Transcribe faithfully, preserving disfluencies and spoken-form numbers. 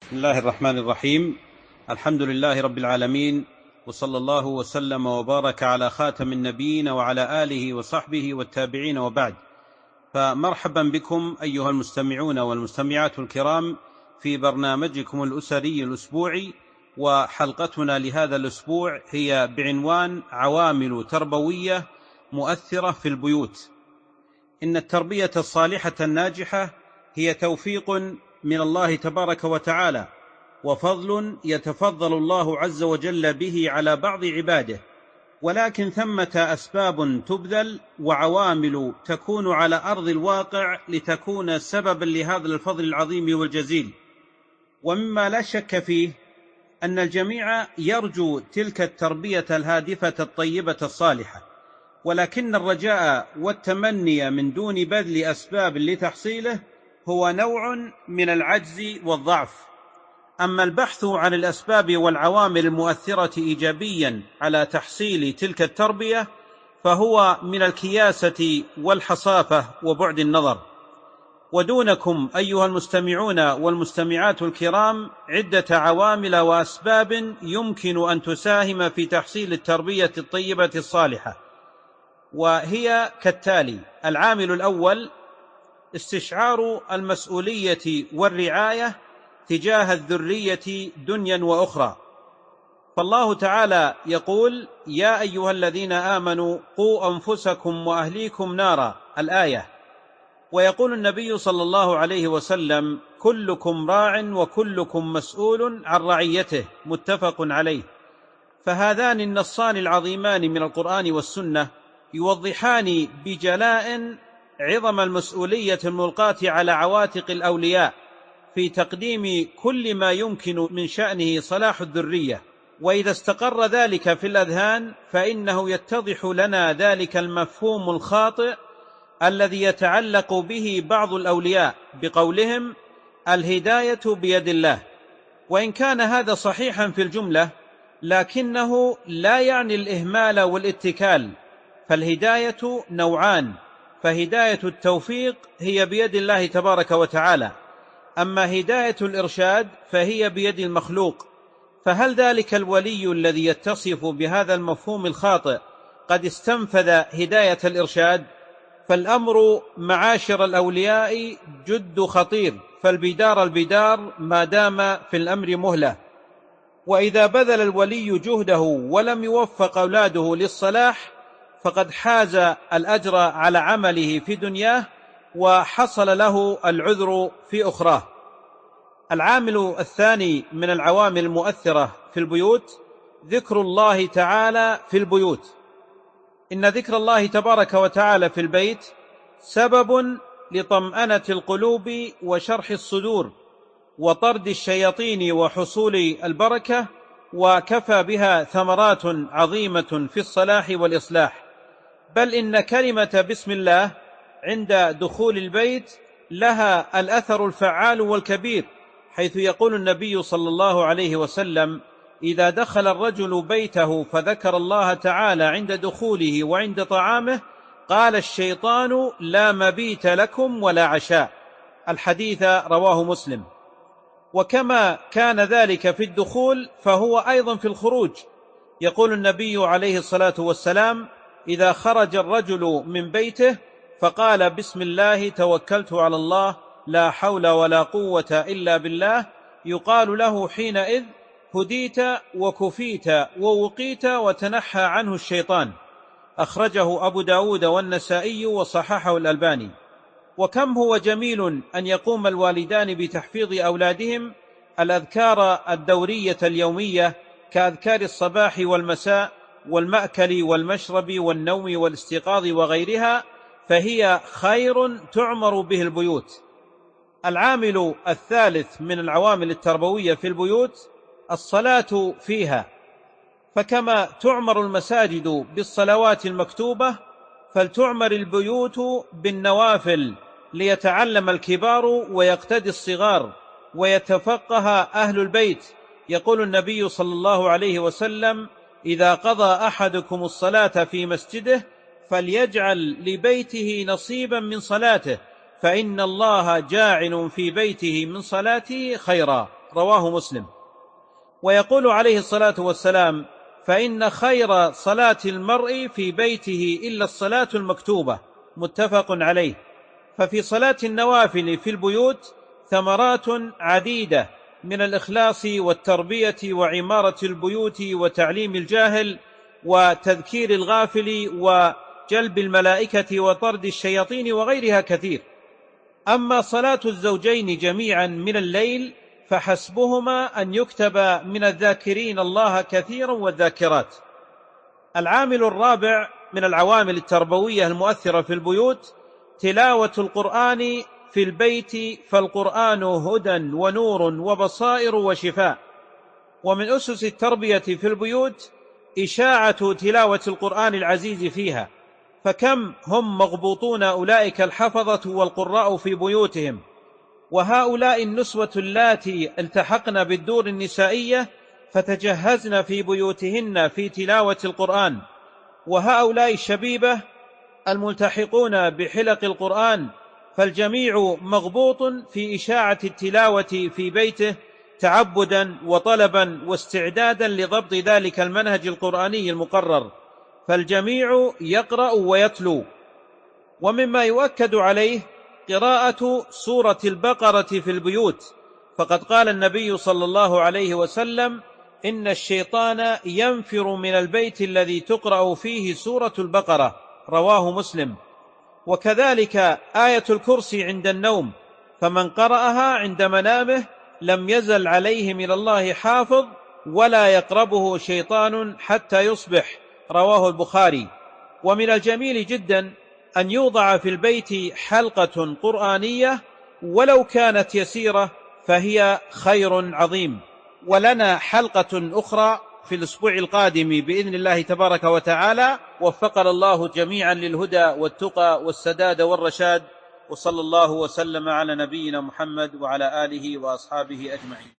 بسم الله الرحمن الرحيم. الحمد لله رب العالمين، وصلى الله وسلم وبارك على خاتم النبيين وعلى آله وصحبه والتابعين، وبعد. فمرحبا بكم أيها المستمعون والمستمعات الكرام في برنامجكم الأسري الأسبوعي، وحلقتنا لهذا الأسبوع هي بعنوان عوامل تربوية مؤثرة في البيوت. إن التربية الصالحة الناجحة هي توفيق من الله تبارك وتعالى، وفضل يتفضل الله عز وجل به على بعض عباده، ولكن ثمة أسباب تبذل وعوامل تكون على أرض الواقع لتكون سببا لهذا الفضل العظيم والجزيل. ومما لا شك فيه أن الجميع يرجو تلك التربية الهادفة الطيبة الصالحة، ولكن الرجاء والتمني من دون بذل أسباب لتحصيله هو نوع من العجز والضعف. أما البحث عن الأسباب والعوامل المؤثرة إيجابيا على تحصيل تلك التربية فهو من الكياسة والحصافة وبعد النظر. ودونكم أيها المستمعون والمستمعات الكرام عدة عوامل وأسباب يمكن أن تساهم في تحصيل التربية الطيبة الصالحة، وهي كالتالي: العامل الأول استشعار المسؤولية والرعاية تجاه الذرية دنيا وأخرى. فالله تعالى يقول: يا أيها الذين آمنوا قوا أنفسكم وأهليكم نارا، الآية. ويقول النبي صلى الله عليه وسلم: كلكم راع وكلكم مسؤول عن رعيته، متفق عليه. فهذان النصان العظيمان من القرآن والسنة يوضحان بجلاء عظم المسؤولية الملقاة على عواتق الأولياء في تقديم كل ما يمكن من شأنه صلاح الذرية. وإذا استقر ذلك في الأذهان فإنه يتضح لنا ذلك المفهوم الخاطئ الذي يتعلق به بعض الأولياء بقولهم: الهداية بيد الله. وإن كان هذا صحيحا في الجملة، لكنه لا يعني الإهمال والاتكال، فالهداية نوعان: فهداية التوفيق هي بيد الله تبارك وتعالى، أما هداية الإرشاد فهي بيد المخلوق. فهل ذلك الولي الذي يتصف بهذا المفهوم الخاطئ قد استنفذ هداية الإرشاد؟ فالأمر معاشر الأولياء جد خطير، فالبدار البدار ما دام في الأمر مهلة. وإذا بذل الولي جهده ولم يوفق أولاده للصلاح فقد حاز الأجر على عمله في دنياه وحصل له العذر في أخراه. العامل الثاني من العوامل المؤثرة في البيوت ذكر الله تعالى في البيوت. إن ذكر الله تبارك وتعالى في البيت سبب لطمأنة القلوب وشرح الصدور وطرد الشياطين وحصول البركة، وكفى بها ثمرات عظيمة في الصلاح والإصلاح. بل إن كلمة بسم الله عند دخول البيت لها الأثر الفعال والكبير، حيث يقول النبي صلى الله عليه وسلم: إذا دخل الرجل بيته فذكر الله تعالى عند دخوله وعند طعامه قال الشيطان: لا مبيت لكم ولا عشاء. الحديث رواه مسلم. وكما كان ذلك في الدخول فهو أيضا في الخروج. يقول النبي عليه الصلاة والسلام: إذا خرج الرجل من بيته فقال بسم الله توكلت على الله لا حول ولا قوة إلا بالله، يقال له حينئذ: هديت وكفيت ووقيت وتنحى عنه الشيطان. أخرجه أبو داود والنسائي وصححه الألباني. وكم هو جميل أن يقوم الوالدان بتحفيظ أولادهم الأذكار الدورية اليومية كأذكار الصباح والمساء والمأكل والمشرب والنوم والاستيقاظ وغيرها، فهي خير تعمر به البيوت. العامل الثالث من العوامل التربوية في البيوت الصلاة فيها. فكما تعمر المساجد بالصلوات المكتوبة فلتعمر البيوت بالنوافل ليتعلم الكبار ويقتدي الصغار ويتفقه أهل البيت. يقول النبي صلى الله عليه وسلم: إذا قضى أحدكم الصلاة في مسجده فليجعل لبيته نصيبا من صلاته، فإن الله جاعل في بيته من صلاته خيرا. رواه مسلم. ويقول عليه الصلاة والسلام: فإن خير صلاة المرء في بيته إلا الصلاة المكتوبة، متفق عليه. ففي صلاة النوافل في البيوت ثمرات عديدة من الإخلاص والتربية وعمارة البيوت وتعليم الجاهل وتذكير الغافل وجلب الملائكة وطرد الشياطين وغيرها كثير. أما صلاة الزوجين جميعا من الليل فحسبهما أن يكتب من الذاكرين الله كثيرا والذاكرات. العامل الرابع من العوامل التربوية المؤثرة في البيوت تلاوة القرآن في البيت، فالقرآن هدى ونور وبصائر وشفاء. ومن أسس التربية في البيوت إشاعة تلاوة القرآن العزيز فيها، فكم هم مغبوطون أولئك الحفظة والقراء في بيوتهم، وهؤلاء النسوة اللاتي التحقن بالدور النسائية فتجهزن في بيوتهن في تلاوة القرآن، وهؤلاء الشبيبة الملتحقون بحلق القرآن، فالجميع مغبوط في إشاعة التلاوة في بيته تعبدا وطلبا واستعدادا لضبط ذلك المنهج القرآني المقرر، فالجميع يقرأ ويتلو. ومما يؤكد عليه قراءة سورة البقرة في البيوت، فقد قال النبي صلى الله عليه وسلم: إن الشيطان ينفر من البيت الذي تقرأ فيه سورة البقرة، رواه مسلم. وكذلك آية الكرسي عند النوم، فمن قرأها عند منامه لم يزل عليه من الله حافظ ولا يقربه شيطان حتى يصبح، رواه البخاري. ومن الجميل جدا أن يوضع في البيت حلقة قرآنية ولو كانت يسيرة، فهي خير عظيم. ولنا حلقة أخرى في الأسبوع القادم بإذن الله تبارك وتعالى. وفقنا الله جميعا للهدى والتقى والسداد والرشاد، وصلى الله وسلم على نبينا محمد وعلى آله وأصحابه أجمعين.